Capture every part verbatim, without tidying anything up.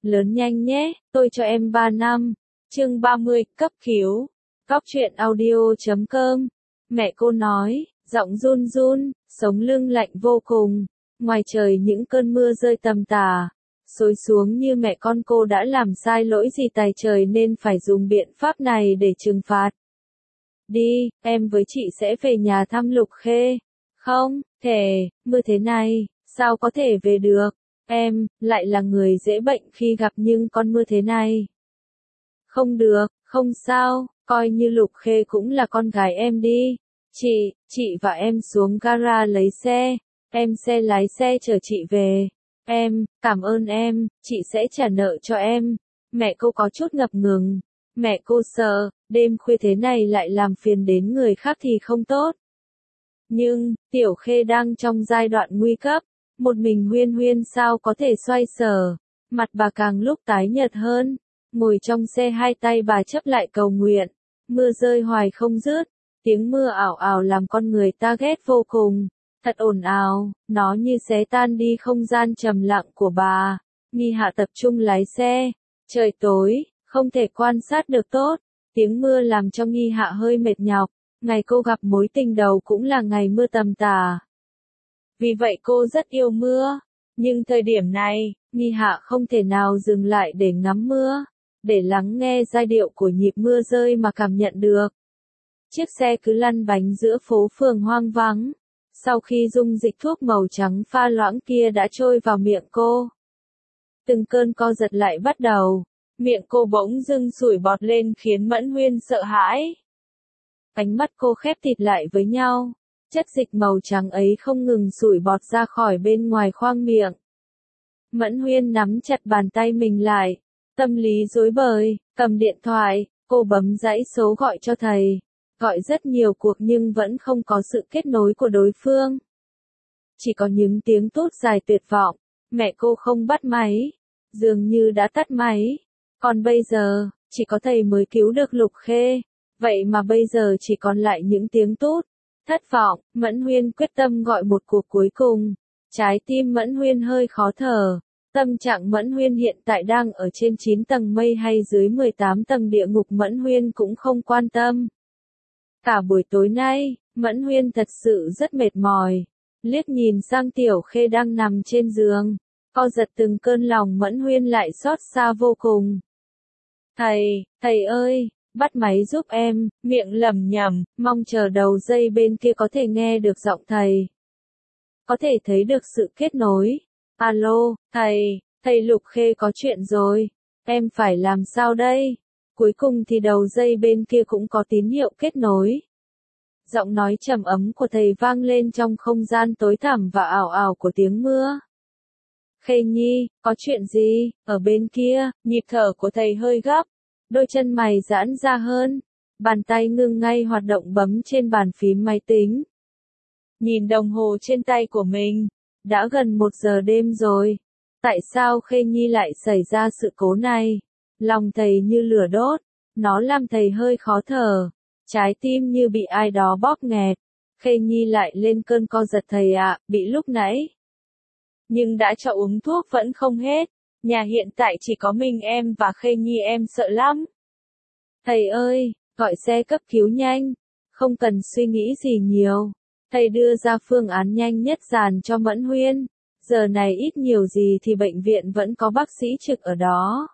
lớn nhanh nhé, tôi cho em ba năm. Chương ba mươi, cấp cứu. Góc truyện audio chấm com. Mẹ cô nói, giọng run run, sống lưng lạnh vô cùng. Ngoài trời những cơn mưa rơi tầm tà, xối xuống như mẹ con cô đã làm sai lỗi gì tài trời nên phải dùng biện pháp này để trừng phạt. Đi, em với chị sẽ về nhà thăm Lục Khê. Không, thể, mưa thế này, sao có thể về được? Em, lại là người dễ bệnh khi gặp những con mưa thế này. Không được, không sao, coi như Lục Khê cũng là con gái em đi. Chị, chị và em xuống gara lấy xe, em sẽ lái xe chở chị về. Em, cảm ơn em, chị sẽ trả nợ cho em. Mẹ cô có chút ngập ngừng. Mẹ cô sợ, đêm khuya thế này lại làm phiền đến người khác thì không tốt. Nhưng, Tiểu Khê đang trong giai đoạn nguy cấp. Một mình Huyên Huyên sao có thể xoay sở. Mặt bà càng lúc tái nhợt hơn. Ngồi trong xe hai tay bà chấp lại cầu nguyện. Mưa rơi hoài không dứt. Tiếng mưa ảo ảo làm con người ta ghét vô cùng. Thật ồn ào, nó như xé tan đi không gian trầm lặng của bà. Nghi Hạ tập trung lái xe. Trời tối, không thể quan sát được tốt. Tiếng mưa làm cho Nghi Hạ hơi mệt nhọc. Ngày cô gặp mối tình đầu cũng là ngày mưa tầm tà. Vì vậy cô rất yêu mưa. Nhưng thời điểm này, Nghi Hạ không thể nào dừng lại để ngắm mưa. Để lắng nghe giai điệu của nhịp mưa rơi mà cảm nhận được. Chiếc xe cứ lăn bánh giữa phố phường hoang vắng. Sau khi dung dịch thuốc màu trắng pha loãng kia đã trôi vào miệng cô. Từng cơn co giật lại bắt đầu. Miệng cô bỗng dưng sủi bọt lên khiến Mẫn Huyên sợ hãi. Ánh mắt cô khép thịt lại với nhau. Chất dịch màu trắng ấy không ngừng sủi bọt ra khỏi bên ngoài khoang miệng. Mẫn Huyên nắm chặt bàn tay mình lại. Tâm lý rối bời, cầm điện thoại, cô bấm dãy số gọi cho thầy. Gọi rất nhiều cuộc nhưng vẫn không có sự kết nối của đối phương. Chỉ có những tiếng tút dài tuyệt vọng. Mẹ cô không bắt máy. Dường như đã tắt máy. Còn bây giờ, chỉ có thầy mới cứu được Lục Khê. Vậy mà bây giờ chỉ còn lại những tiếng tút. Thất vọng, Mẫn Huyên quyết tâm gọi một cuộc cuối cùng. Trái tim Mẫn Huyên hơi khó thở. Tâm trạng Mẫn Huyên hiện tại đang ở trên chín tầng mây hay dưới mười tám tầng địa ngục Mẫn Huyên cũng không quan tâm. Cả buổi tối nay, Mẫn Huyên thật sự rất mệt mỏi. Liếc nhìn sang Tiểu Khê đang nằm trên giường. Co giật từng cơn lòng Mẫn Huyên lại xót xa vô cùng. Thầy, thầy ơi, bắt máy giúp em, miệng lẩm nhẩm, mong chờ đầu dây bên kia có thể nghe được giọng thầy. Có thể thấy được sự kết nối. Alo, thầy, thầy Lục Khê có chuyện rồi. Em phải làm sao đây? Cuối cùng thì đầu dây bên kia cũng có tín hiệu kết nối. Giọng nói trầm ấm của thầy vang lên trong không gian tối thẳm và ảo ảo của tiếng mưa. Khê Nhi, có chuyện gì? Ở bên kia, nhịp thở của thầy hơi gấp. Đôi chân mày giãn ra hơn. Bàn tay ngưng ngay hoạt động bấm trên bàn phím máy tính. Nhìn đồng hồ trên tay của mình. Đã gần một giờ đêm rồi. Tại sao Khê Nhi lại xảy ra sự cố này? Lòng thầy như lửa đốt. Nó làm thầy hơi khó thở. Trái tim như bị ai đó bóp nghẹt. Khê Nhi lại lên cơn co giật thầy ạ, bị lúc nãy. Nhưng đã cho uống thuốc vẫn không hết. Nhà hiện tại chỉ có mình em và Khê Nhi, em sợ lắm. Thầy ơi, gọi xe cấp cứu nhanh. Không cần suy nghĩ gì nhiều. Thầy đưa ra phương án nhanh nhất dàn cho Mẫn Huyên. Giờ này ít nhiều gì thì bệnh viện vẫn có bác sĩ trực ở đó.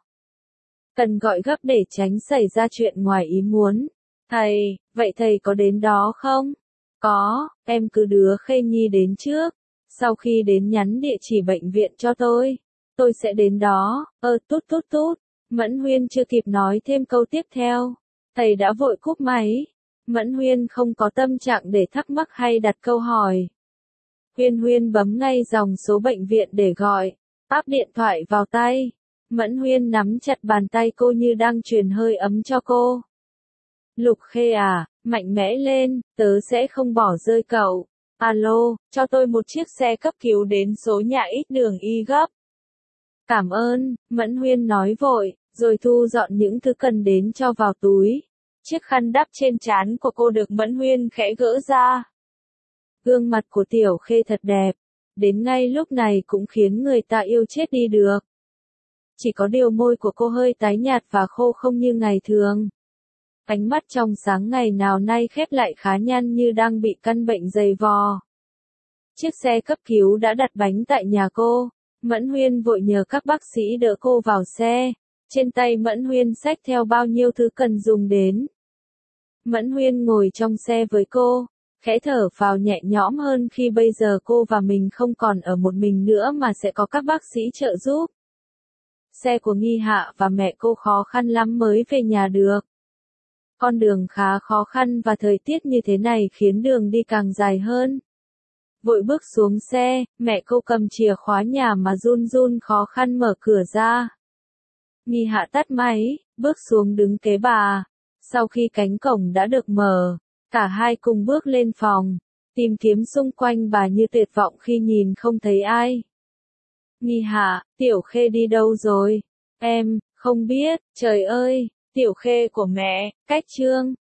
Cần gọi gấp để tránh xảy ra chuyện ngoài ý muốn. Thầy, vậy thầy có đến đó không? Có, em cứ đưa Khê Nhi đến trước. Sau khi đến nhắn địa chỉ bệnh viện cho tôi. Tôi sẽ đến đó. Ơ tút tút tút. Mẫn Huyên chưa kịp nói thêm câu tiếp theo. Thầy đã vội cúp máy. Mẫn Huyên không có tâm trạng để thắc mắc hay đặt câu hỏi. Huyên Huyên bấm ngay dòng số bệnh viện để gọi. Áp điện thoại vào tay. Mẫn Huyên nắm chặt bàn tay cô như đang truyền hơi ấm cho cô. Lục Khê à, mạnh mẽ lên, tớ sẽ không bỏ rơi cậu. Alo, cho tôi một chiếc xe cấp cứu đến số nhà ít đường Y gấp. Cảm ơn, Mẫn Huyên nói vội, rồi thu dọn những thứ cần đến cho vào túi. Chiếc khăn đắp trên trán của cô được Mẫn Huyên khẽ gỡ ra. Gương mặt của Tiểu Khê thật đẹp. Đến ngay lúc này cũng khiến người ta yêu chết đi được. chỉ có điều môi của cô hơi tái nhạt và khô không như ngày thường. Ánh mắt trong sáng ngày nào nay khép lại khá nhăn như đang bị căn bệnh dày vò. Chiếc xe cấp cứu đã đặt bánh tại nhà cô. Mẫn Huyên vội nhờ các bác sĩ đỡ cô vào xe. Trên tay Mẫn Huyên xách theo bao nhiêu thứ cần dùng đến. Mẫn Huyên ngồi trong xe với cô, khẽ thở phào nhẹ nhõm hơn khi bây giờ cô và mình không còn ở một mình nữa mà sẽ có các bác sĩ trợ giúp. Xe của Nghi Hạ và mẹ cô khó khăn lắm mới về nhà được. Con đường khá khó khăn và thời tiết như thế này khiến đường đi càng dài hơn. Vội bước xuống xe, mẹ cô cầm chìa khóa nhà mà run run khó khăn mở cửa ra. Nghi Hạ tắt máy, bước xuống đứng kế bà. Sau khi cánh cổng đã được mở, cả hai cùng bước lên phòng, tìm kiếm xung quanh bà như tuyệt vọng khi nhìn không thấy ai. Nghi Hạ, Tiểu Khê đi đâu rồi? Em, không biết, trời ơi, Tiểu Khê của mẹ, cách Trương.